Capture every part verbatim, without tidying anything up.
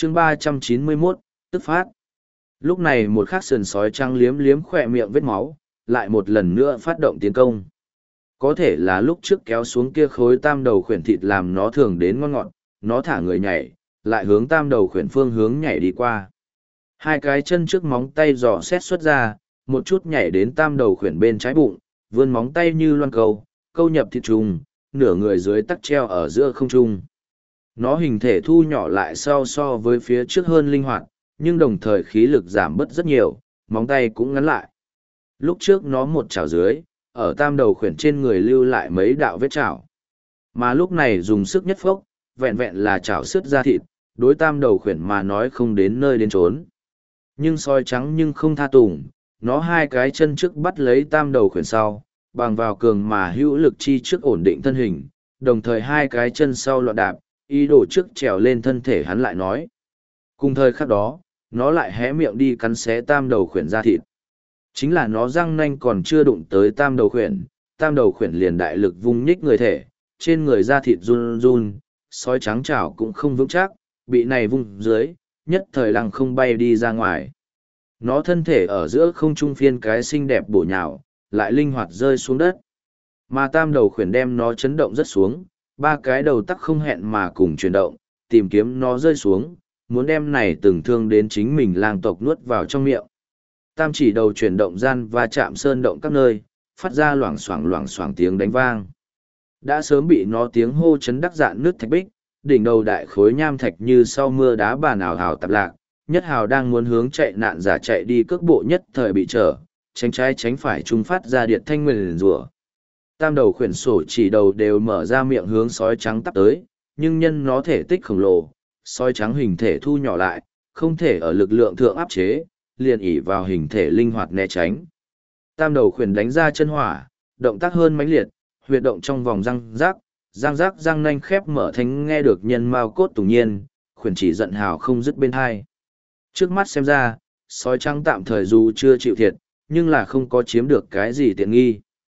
chương ba trăm chín mươi mốt, tức phát. Lúc này một khắc sườn sói trắng liếm liếm khỏe miệng vết máu, lại một lần nữa phát động tiến công. Có thể là lúc trước kéo xuống kia khối tam đầu khuyển thịt làm nó thường đến ngon ngọt, nó thả người nhảy, lại hướng tam đầu khuyển phương hướng nhảy đi qua. Hai cái chân trước móng tay dò xét xuất ra, một chút nhảy đến tam đầu khuyển bên trái bụng, vươn móng tay như loan câu, câu nhập thịt trùng, nửa người dưới tắc treo ở giữa không trung. Nó hình thể thu nhỏ lại so so với phía trước hơn linh hoạt, nhưng đồng thời khí lực giảm bớt rất nhiều, móng tay cũng ngắn lại. Lúc trước nó một chảo dưới, ở tam đầu khuyển trên người lưu lại mấy đạo vết chảo. Mà lúc này dùng sức nhất phốc, vẹn vẹn là chảo sứt ra thịt, đối tam đầu khuyển mà nói không đến nơi đến trốn. Nhưng sói trắng nhưng không tha tùng, nó hai cái chân trước bắt lấy tam đầu khuyển sau, bằng vào cường mà hữu lực chi trước ổn định thân hình, đồng thời hai cái chân sau loạn đạp, ý đồ trước trèo lên thân thể hắn lại nói. Cùng thời khắc đó, nó lại hé miệng đi cắn xé tam đầu khuyển ra thịt. Chính là nó răng nanh còn chưa đụng tới tam đầu khuyển, tam đầu khuyển liền đại lực vung nhích người thể, trên người da thịt run run, sói trắng chảo cũng không vững chắc, bị này vung dưới, nhất thời lăng không bay đi ra ngoài. Nó thân thể ở giữa không trung phiên cái xinh đẹp bổ nhào, lại linh hoạt rơi xuống đất. Mà tam đầu khuyển đem nó chấn động rất xuống, ba cái đầu tắc không hẹn mà cùng chuyển động, tìm kiếm nó rơi xuống, muốn đem này từng thương đến chính mình lang tộc nuốt vào trong miệng. Tam chỉ đầu chuyển động gian và chạm sơn động các nơi, phát ra loảng xoảng loảng xoảng tiếng đánh vang. Đã sớm bị nó tiếng hô chấn đắc dạn nước thạch bích, đỉnh đầu đại khối nham thạch như sau mưa đá bà nào hào tạp lạc, nhất hào đang muốn hướng chạy nạn giả chạy đi cước bộ nhất thời bị trở, tránh trái tránh phải trung phát ra điện thanh nguyền rủa. Tam đầu khuyển sổ chỉ đầu đều mở ra miệng hướng sói trắng tắp tới, nhưng nhân nó thể tích khổng lồ, sói trắng hình thể thu nhỏ lại, không thể ở lực lượng thượng áp chế, liền ỉ vào hình thể linh hoạt né tránh. Tam đầu khuyển đánh ra chân hỏa, động tác hơn mãnh liệt, huyệt động trong vòng răng rác, răng rác răng nanh khép mở thanh nghe được nhân mao cốt tủng nhiên, khuyển chỉ giận hào không dứt bên hai. Trước mắt xem ra, sói trắng tạm thời dù chưa chịu thiệt, nhưng là không có chiếm được cái gì tiện nghi.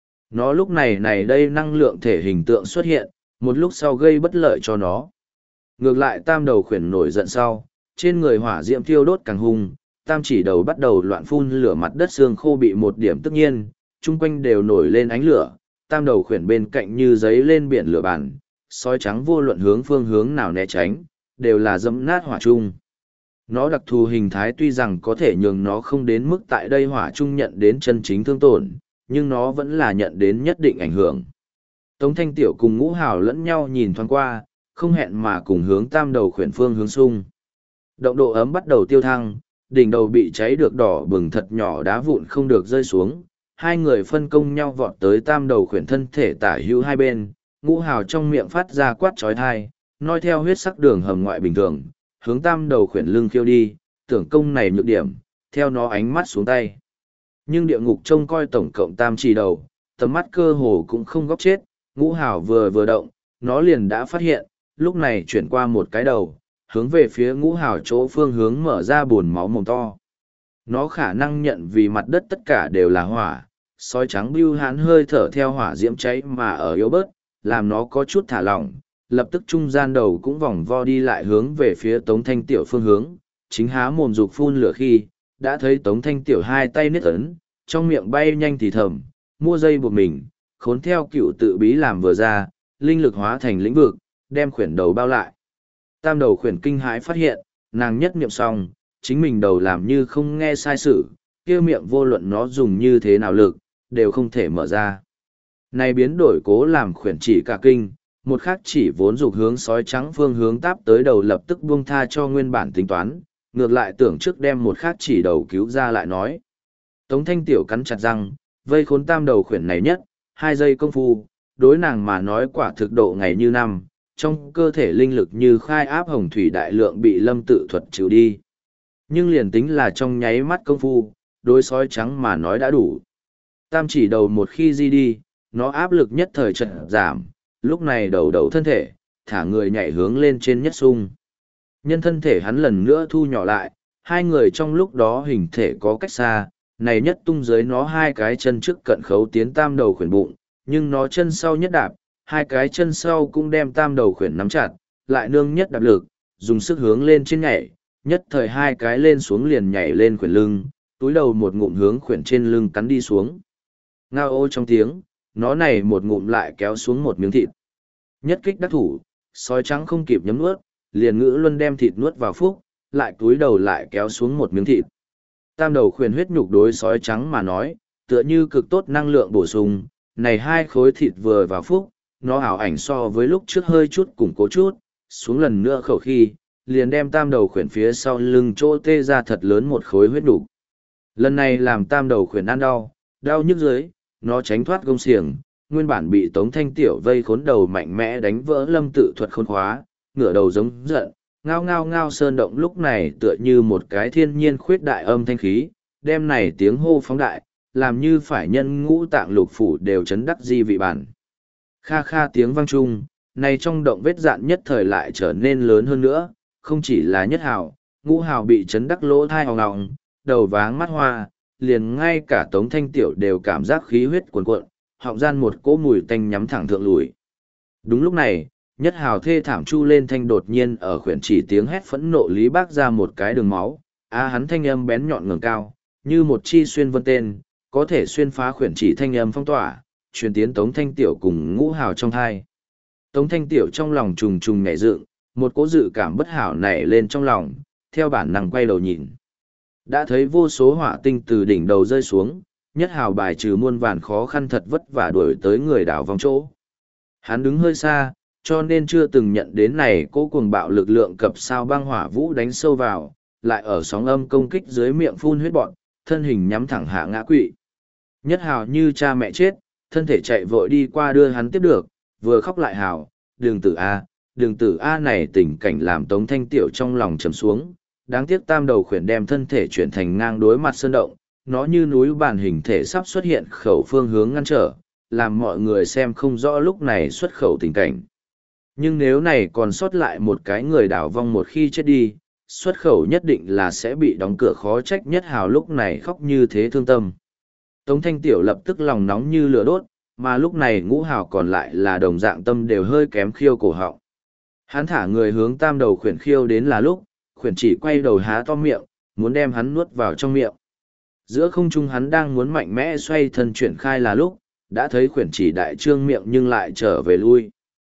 Nó lúc này này đây năng lượng thể hình tượng xuất hiện, một lúc sau gây bất lợi cho nó. Ngược lại tam đầu khuyển nổi giận sau, trên người hỏa diễm thiêu đốt càng hung, tam chỉ đầu bắt đầu loạn phun lửa, mặt đất xương khô bị một điểm tức nhiên, chung quanh đều nổi lên ánh lửa, tam đầu khuyển bên cạnh như giấy lên biển lửa bản, sói trắng vô luận hướng phương hướng nào né tránh, đều là dẫm nát hỏa chung. Nó đặc thù hình thái tuy rằng có thể nhường nó không đến mức tại đây hỏa chung nhận đến chân chính thương tổn, nhưng nó vẫn là nhận đến nhất định ảnh hưởng. Tống Thanh Tiểu cùng Ngũ Hào lẫn nhau nhìn thoáng qua, không hẹn mà cùng hướng tam đầu khuyển phương hướng xung. Động độ ấm bắt đầu tiêu thăng, đỉnh đầu bị cháy được đỏ bừng thật nhỏ đá vụn không được rơi xuống. Hai người phân công nhau vọt tới tam đầu khuyển thân thể tả hữu hai bên, Ngũ Hào trong miệng phát ra quát trói thai, noi theo huyết sắc đường hầm ngoại bình thường, hướng tam đầu khuyển lưng khiêu đi, tưởng công này nhược điểm, theo nó ánh mắt xuống tay. Nhưng địa ngục trông coi tổng cộng tam chỉ đầu, tầm mắt cơ hồ cũng không góc chết, Ngũ Hào vừa vừa động, nó liền đã phát hiện, lúc này chuyển qua một cái đầu, hướng về phía Ngũ Hào chỗ phương hướng mở ra buồn máu mồm to. Nó khả năng nhận vì mặt đất tất cả đều là hỏa, sói trắng bưu hán hơi thở theo hỏa diễm cháy mà ở yếu bớt, làm nó có chút thả lỏng, lập tức trung gian đầu cũng vòng vo đi lại hướng về phía Tống Thanh Tiểu phương hướng, chính há mồm dục phun lửa khi, đã thấy Tống Thanh Tiểu hai tay niết ấn, trong miệng bay nhanh thì thầm, mua dây buộc mình, khốn theo cựu tự bí làm vừa ra, linh lực hóa thành lĩnh vực, đem khuyển đầu bao lại. Tam đầu khuyển kinh hãi phát hiện, nàng nhất niệm xong, chính mình đầu làm như không nghe sai sự, kia miệng vô luận nó dùng như thế nào lực, đều không thể mở ra. Này biến đổi cố làm khuyển chỉ cả kinh, một khắc chỉ vốn dục hướng sói trắng phương hướng táp tới đầu lập tức buông tha cho nguyên bản tính toán, ngược lại tưởng trước đem một khắc chỉ đầu cứu ra lại nói. Tống Thanh Tiểu cắn chặt răng, vây khốn tam đầu khuyển này nhất, hai giây công phu, đối nàng mà nói quả thực độ ngày như năm, trong cơ thể linh lực như khai áp hồng thủy đại lượng bị lâm tự thuật trừ đi. Nhưng liền tính là trong nháy mắt công phu, đối sói trắng mà nói đã đủ. Tam chỉ đầu một khi di đi, nó áp lực nhất thời chợt giảm, lúc này đầu đầu thân thể, thả người nhảy hướng lên trên nhất sung. Nhân thân thể hắn lần nữa thu nhỏ lại, hai người trong lúc đó hình thể có cách xa, này nhất tung dưới nó hai cái chân trước cận khấu tiến tam đầu khuyển bụng, nhưng nó chân sau nhất đạp, hai cái chân sau cũng đem tam đầu khuyển nắm chặt, lại nương nhất đạp lực, dùng sức hướng lên trên nhảy, nhất thời hai cái lên xuống liền nhảy lên khuyển lưng, túi đầu một ngụm hướng khuyển trên lưng cắn đi xuống. Ngao ô trong tiếng, nó này một ngụm lại kéo xuống một miếng thịt. Nhất kích đắc thủ, sói trắng không kịp nhấm nuốt, liền ngữ luân đem thịt nuốt vào phúc, lại túi đầu lại kéo xuống một miếng thịt. Tam đầu khuyển huyết nhục đối sói trắng mà nói, tựa như cực tốt năng lượng bổ sung, này hai khối thịt vừa vào phúc, nó ảo ảnh so với lúc trước hơi chút củng cố chút, xuống lần nữa khẩu khi, liền đem tam đầu khuyển phía sau lưng chỗ tê ra thật lớn một khối huyết nhục. Lần này làm tam đầu khuyển ăn đau, đau nhức dưới, nó tránh thoát gông xiềng, nguyên bản bị Tống Thanh Tiểu vây khốn đầu mạnh mẽ đánh vỡ lâm tự thuật khôn khóa, ngửa đầu giống giận, ngao ngao ngao sơn động lúc này tựa như một cái thiên nhiên khuyết đại âm thanh khí, đem này tiếng hô phóng đại, làm như phải nhân ngũ tạng lục phủ đều chấn đắc di vị bản. Kha kha tiếng vang chung, này trong động vết dạn nhất thời lại trở nên lớn hơn nữa, không chỉ là nhất hào, ngũ hào bị chấn đắc lỗ thai hòng ngọng, đầu váng mắt hoa, liền ngay cả Tống Thanh Tiểu đều cảm giác khí huyết cuồn cuộn, họng gian một cỗ mùi tanh nhắm thẳng thượng lùi. Đúng lúc này, nhất hào thê thảm chu lên thanh đột nhiên ở khuyển chỉ tiếng hét phẫn nộ lý bác ra một cái đường máu, a hắn thanh âm bén nhọn ngẩng cao, như một chi xuyên vân tên, có thể xuyên phá khuyển chỉ thanh âm phong tỏa, truyền tiến Tống Thanh Tiểu cùng ngũ hào trong thai. Tống Thanh Tiểu trong lòng trùng trùng nhảy dựng, một cỗ dự cảm bất hảo nảy lên trong lòng, theo bản năng quay đầu nhìn. Đã thấy vô số hỏa tinh từ đỉnh đầu rơi xuống, nhất hào bài trừ muôn vàn khó khăn thật vất vả đuổi tới người đảo vòng chỗ. Hắn đứng hơi xa, cho nên chưa từng nhận đến này cỗ cuồng bạo lực lượng cập sao băng hỏa vũ đánh sâu vào, lại ở sóng âm công kích dưới miệng phun huyết bọn, thân hình nhắm thẳng hạ ngã quỵ. Nhất hào như cha mẹ chết, thân thể chạy vội đi qua đưa hắn tiếp được, vừa khóc lại hào, đường tử A, đường tử A này tình cảnh làm Tống Thanh Tiểu trong lòng trầm xuống, đáng tiếc tam đầu khuyển đem thân thể chuyển thành ngang đối mặt sơn động, nó như núi bản hình thể sắp xuất hiện khẩu phương hướng ngăn trở, làm mọi người xem không rõ lúc này xuất khẩu tình cảnh. Nhưng nếu này còn sót lại một cái người đảo vong một khi chết đi, xuất khẩu nhất định là sẽ bị đóng cửa khó trách nhất hào lúc này khóc như thế thương tâm. Tống Thanh Tiểu lập tức lòng nóng như lửa đốt, mà lúc này ngũ hào còn lại là đồng dạng tâm đều hơi kém khiêu cổ họng. Hắn thả người hướng tam đầu khuyển khiêu đến là lúc, khuyển chỉ quay đầu há to miệng, muốn đem hắn nuốt vào trong miệng. Giữa không trung hắn đang muốn mạnh mẽ xoay thân chuyển khai là lúc, đã thấy khuyển chỉ đại trương miệng nhưng lại trở về lui.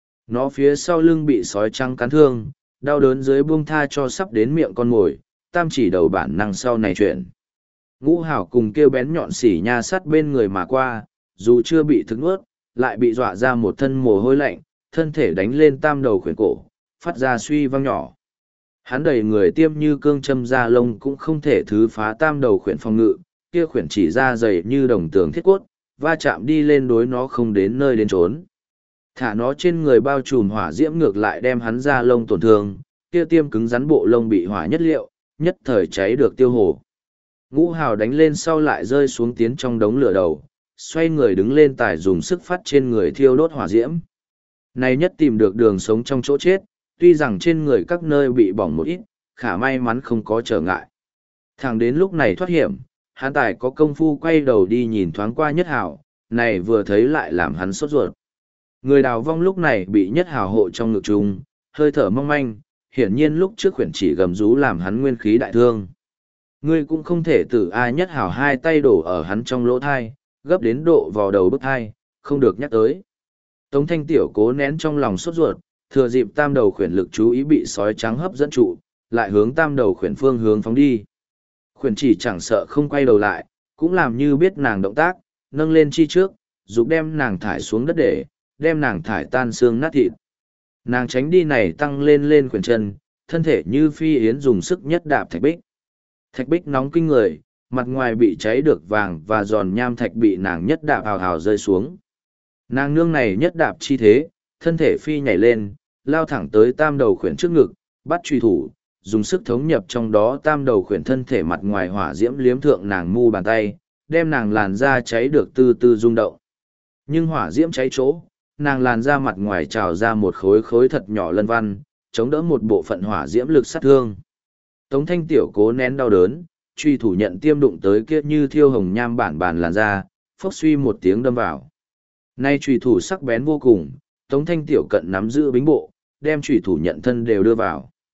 Nó phía sau lưng bị sói trắng cắn thương, đau đớn dưới buông tha cho sắp đến miệng con mồi, tam chỉ đầu bản năng sau này chuyển. Ngũ hảo cùng kêu bén nhọn xỉ nha sắt bên người mà qua, dù chưa bị thức nuốt, lại bị dọa ra một thân mồ hôi lạnh, thân thể đánh lên tam đầu khuyển cổ, phát ra suy vang nhỏ. Hắn đầy người tiêm như cương châm da lông cũng không thể thứ phá tam đầu khuyển phòng ngự, kia khuyển chỉ ra dày như đồng tường thiết cốt, va chạm đi lên đối nó không đến nơi đến trốn. Thả nó trên người bao trùm hỏa diễm ngược lại đem hắn da lông tổn thương, kia tiêm cứng rắn bộ lông bị hỏa nhất liệu, nhất thời cháy được tiêu hồ. Ngũ hào đánh lên sau lại rơi xuống tiến trong đống lửa đầu, xoay người đứng lên tải dùng sức phát trên người thiêu đốt hỏa diễm. Này nhất tìm được đường sống trong chỗ chết, tuy rằng trên người các nơi bị bỏng một ít, khả may mắn không có trở ngại. Thẳng đến lúc này thoát hiểm, hắn tài có công phu quay đầu đi nhìn thoáng qua nhất hào, này vừa thấy lại làm hắn sốt ruột. Người đào vong lúc này bị nhất hào hộ trong ngực trùng, hơi thở mong manh, hiển nhiên lúc trước khuyển chỉ gầm rú làm hắn nguyên khí đại thương. Ngươi cũng không thể tử ai nhất hào hai tay đổ ở hắn trong lỗ thai, gấp đến độ vào đầu bức thai, không được nhắc tới. Tống Thanh Tiểu cố nén trong lòng sốt ruột, thừa dịp tam đầu khuyển lực chú ý bị sói trắng hấp dẫn trụ, lại hướng tam đầu khuyển phương hướng phóng đi. Khuyển chỉ chẳng sợ không quay đầu lại, cũng làm như biết nàng động tác, nâng lên chi trước, giúp đem nàng thải xuống đất để, đem nàng thải tan xương nát thịt. Nàng tránh đi này tăng lên lên khuyển chân, thân thể như phi yến dùng sức nhất đạp thạch bích. Thạch bích nóng kinh người, mặt ngoài bị cháy được vàng và giòn nham thạch bị nàng nhất đạp hào hào rơi xuống. Nàng nương này nhất đạp chi thế, thân thể phi nhảy lên, lao thẳng tới tam đầu khuyển trước ngực, bắt truy thủ, dùng sức thống nhập trong đó tam đầu khuyển thân thể mặt ngoài hỏa diễm liếm thượng nàng mu bàn tay, đem nàng làn da cháy được từ từ rung động. Nhưng hỏa diễm cháy chỗ, nàng làn da mặt ngoài trào ra một khối khối thật nhỏ lân văn, chống đỡ một bộ phận hỏa diễm lực sát thương. Tống Thanh Tiểu cố nén đau đớn, truy thủ nhận tiêm đụng tới kia như thiêu hồng nham bản bàn làn da, phốc suy một tiếng đâm vào. Nay truy thủ sắc bén vô cùng, Tống Thanh Tiểu cận nắm giữ bính bộ, đem truy thủ nhận thân đều đưa vào.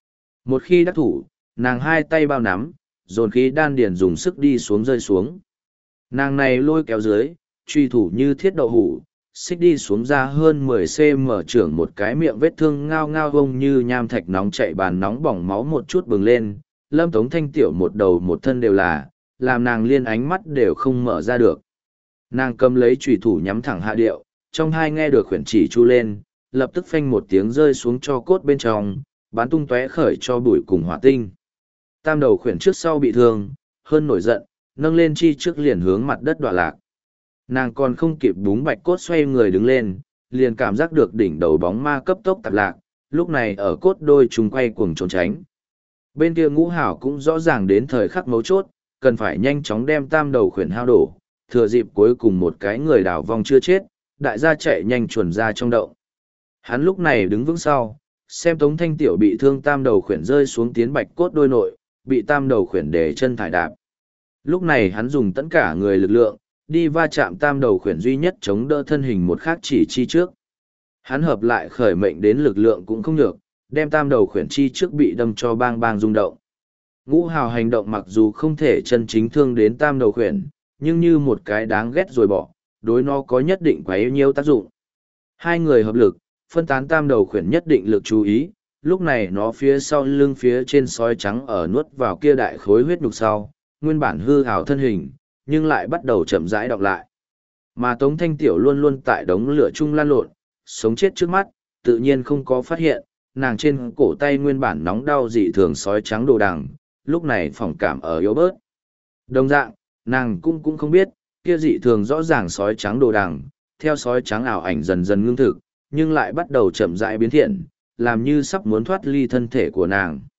Một khi đắc thủ, nàng hai tay bao nắm, dồn khí đan điền dùng sức đi xuống rơi xuống. Nàng này lôi kéo dưới, truy thủ như thiết đậu hủ, xích đi xuống ra hơn mười xăng-ti-mét mở trưởng một cái miệng vết thương ngao ngao vông như nham thạch nóng chạy bàn nóng bỏng máu một chút bừng lên. Lâm Tống Thanh Tiểu một đầu một thân đều là, làm nàng liên ánh mắt đều không mở ra được. Nàng cầm lấy trùy thủ nhắm thẳng hạ điệu, trong hai nghe được khuyển chỉ chu lên, lập tức phanh một tiếng rơi xuống cho cốt bên trong, bắn tung tóe khởi cho bụi cùng hỏa tinh. Tam đầu khuyển trước sau bị thương, hơn nổi giận, nâng lên chi trước liền hướng mặt đất đọa lạc. Nàng còn không kịp búng bạch cốt xoay người đứng lên, liền cảm giác được đỉnh đầu bóng ma cấp tốc tạp lạc, lúc này ở cốt đôi chúng quay cuồng trốn tránh. Bên kia Ngũ Hảo cũng rõ ràng đến thời khắc mấu chốt, cần phải nhanh chóng đem tam đầu khuyển hao đổ, thừa dịp cuối cùng một cái người đảo vong chưa chết, đại gia chạy nhanh chuẩn ra trong động. Hắn lúc này đứng vững sau, xem Tống Thanh Tiểu bị thương tam đầu khuyển rơi xuống tiến bạch cốt đôi nội, bị tam đầu khuyển để chân thải đạp. Lúc này hắn dùng tất cả người lực lượng, đi va chạm tam đầu khuyển duy nhất chống đỡ thân hình một khác chỉ chi trước. Hắn hợp lại khởi mệnh đến lực lượng cũng không nhược, đem tam đầu khuyển chi trước bị đâm cho bang bang rung động. Ngũ Hào hành động mặc dù không thể chân chính thương đến tam đầu khuyển, nhưng như một cái đáng ghét rồi bỏ, đối nó có nhất định quá yêu nhiêu tác dụng. Hai người hợp lực, phân tán tam đầu khuyển nhất định lực chú ý, lúc này nó phía sau lưng phía trên sói trắng ở nuốt vào kia đại khối huyết nhục sau, nguyên bản hư hào thân hình, nhưng lại bắt đầu chậm rãi đọc lại. Mà Tống Thanh Tiểu luôn luôn tại đống lửa chung lan lộn, sống chết trước mắt, tự nhiên không có phát hiện, nàng trên cổ tay nguyên bản nóng đau dị thường sói trắng đồ đằng, lúc này phỏng cảm ở yếu bớt. Đồng dạng, nàng cũng cũng không biết, kia dị thường rõ ràng sói trắng đồ đằng, theo sói trắng ảo ảnh dần dần ngưng thực, nhưng lại bắt đầu chậm rãi biến thiện, làm như sắp muốn thoát ly thân thể của nàng.